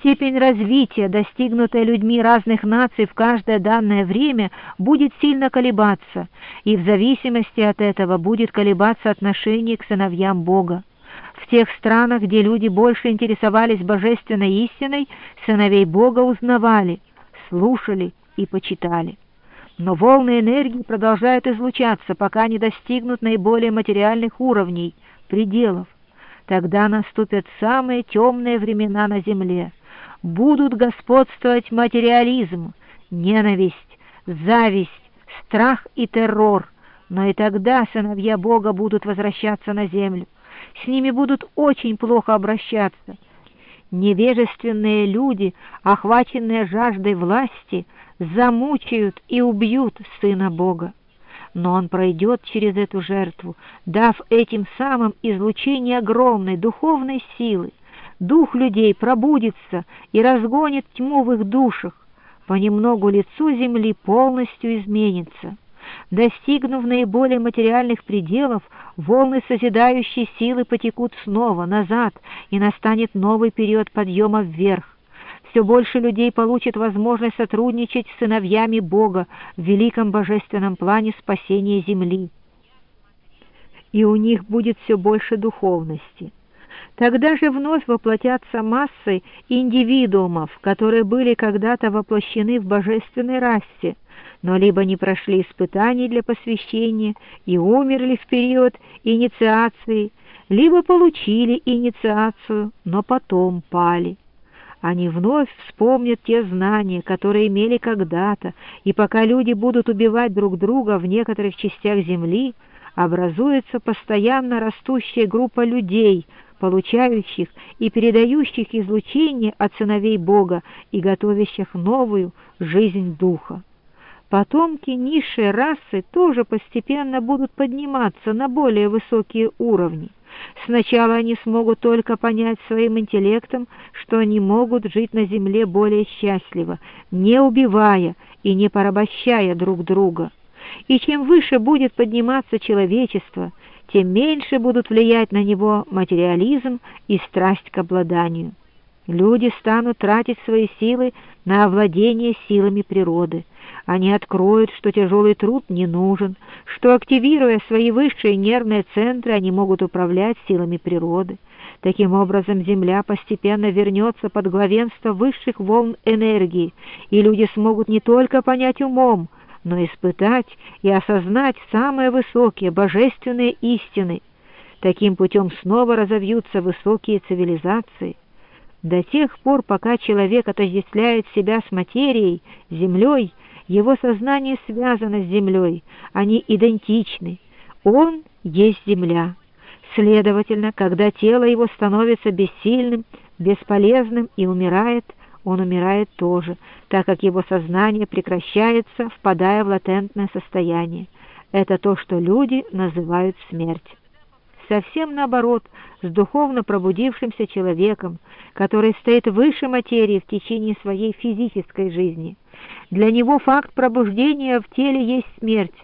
Степень развития, достигнутая людьми разных наций в каждое данное время, будет сильно колебаться, и в зависимости от этого будет колебаться отношение к сыновьям Бога. В тех странах, где люди больше интересовались божественной истиной, сыновей Бога узнавали, слушали и почитали. Но волны энергии продолжают излучаться, пока не достигнут наиболее материальных уровней, пределов. Тогда наступят самые темные времена на земле. Будут господствовать материализм, ненависть, зависть, страх и террор. Но и тогда сыновья Бога будут возвращаться на землю. С ними будут очень плохо обращаться. Невежественные люди, охваченные жаждой власти, замучают и убьют Сына Бога. Но Он пройдет через эту жертву, дав этим самым излучение огромной духовной силы. Дух людей пробудится и разгонит тьму в их душах. Понемногу лицо земли полностью изменится. Достигнув наиболее материальных пределов, волны созидающей силы потекут снова назад, и настанет новый период подъема вверх. Все больше людей получат возможность сотрудничать с сыновьями Бога в великом божественном плане спасения земли. И у них будет все больше духовности. Тогда же вновь воплотятся массы индивидуумов, которые были когда-то воплощены в божественной расе, но либо не прошли испытаний для посвящения и умерли в период инициации, либо получили инициацию, но потом пали. Они вновь вспомнят те знания, которые имели когда-то, и пока люди будут убивать друг друга в некоторых частях земли, образуется постоянно растущая группа людей, получающих и передающих излучение от сыновей Бога и готовящих новую жизнь духа. Потомки низшей расы тоже постепенно будут подниматься на более высокие уровни. Сначала они смогут только понять своим интеллектом, что они могут жить на земле более счастливо, не убивая и не порабощая друг друга. И чем выше будет подниматься человечество, тем меньше будут влиять на него материализм и страсть к обладанию. Люди станут тратить свои силы на овладение силами природы. Они откроют, что тяжелый труд не нужен, что, активируя свои высшие нервные центры, они могут управлять силами природы. Таким образом, Земля постепенно вернется под главенство высших волн энергии, и люди смогут не только понять умом, но испытать и осознать самые высокие божественные истины. Таким путем снова разовьются высокие цивилизации. До тех пор, пока человек отождествляет себя с материей, землей, его сознание связано с землей, они идентичны. Он есть земля. Следовательно, когда тело его становится бессильным, бесполезным и умирает, он умирает тоже, так как его сознание прекращается, впадая в латентное состояние. Это то, что люди называют смерть. Совсем наоборот, с духовно пробудившимся человеком, который стоит выше материи в течение своей физической жизни. Для него факт пробуждения в теле есть смерть,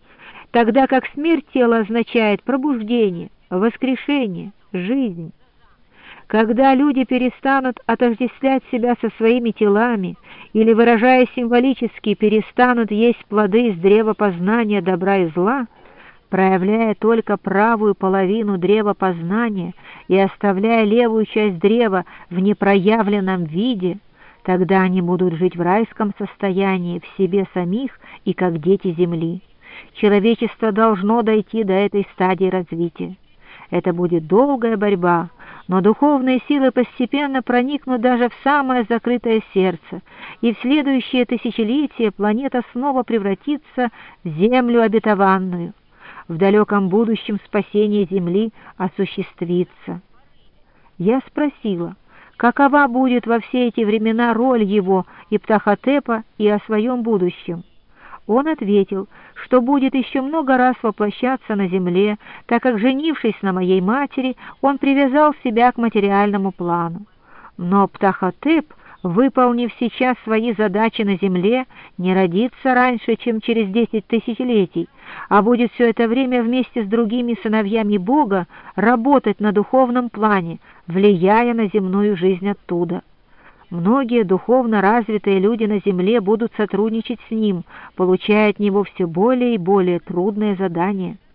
тогда как смерть тела означает пробуждение, воскрешение, жизнь. Когда люди перестанут отождествлять себя со своими телами или, выражая символически, перестанут есть плоды из древа познания добра и зла, проявляя только правую половину древа познания и оставляя левую часть древа в непроявленном виде, тогда они будут жить в райском состоянии в себе самих и как дети земли. Человечество должно дойти до этой стадии развития. Это будет долгая борьба, но духовные силы постепенно проникнут даже в самое закрытое сердце, и в следующее тысячелетие планета снова превратится в землю обетованную. В далеком будущем спасение Земли осуществится. Я спросила, какова будет во все эти времена роль его и Птахотепа и о своем будущем. Он ответил, что будет еще много раз воплощаться на земле, так как, женившись на моей матери, он привязал себя к материальному плану. Но Птахотеп, выполнив сейчас свои задачи на земле, не родится раньше, чем через 10 тысячелетий, а будет все это время вместе с другими сыновьями Бога работать на духовном плане, влияя на земную жизнь оттуда. Многие духовно развитые люди на земле будут сотрудничать с ним, получая от него все более и более трудные задания.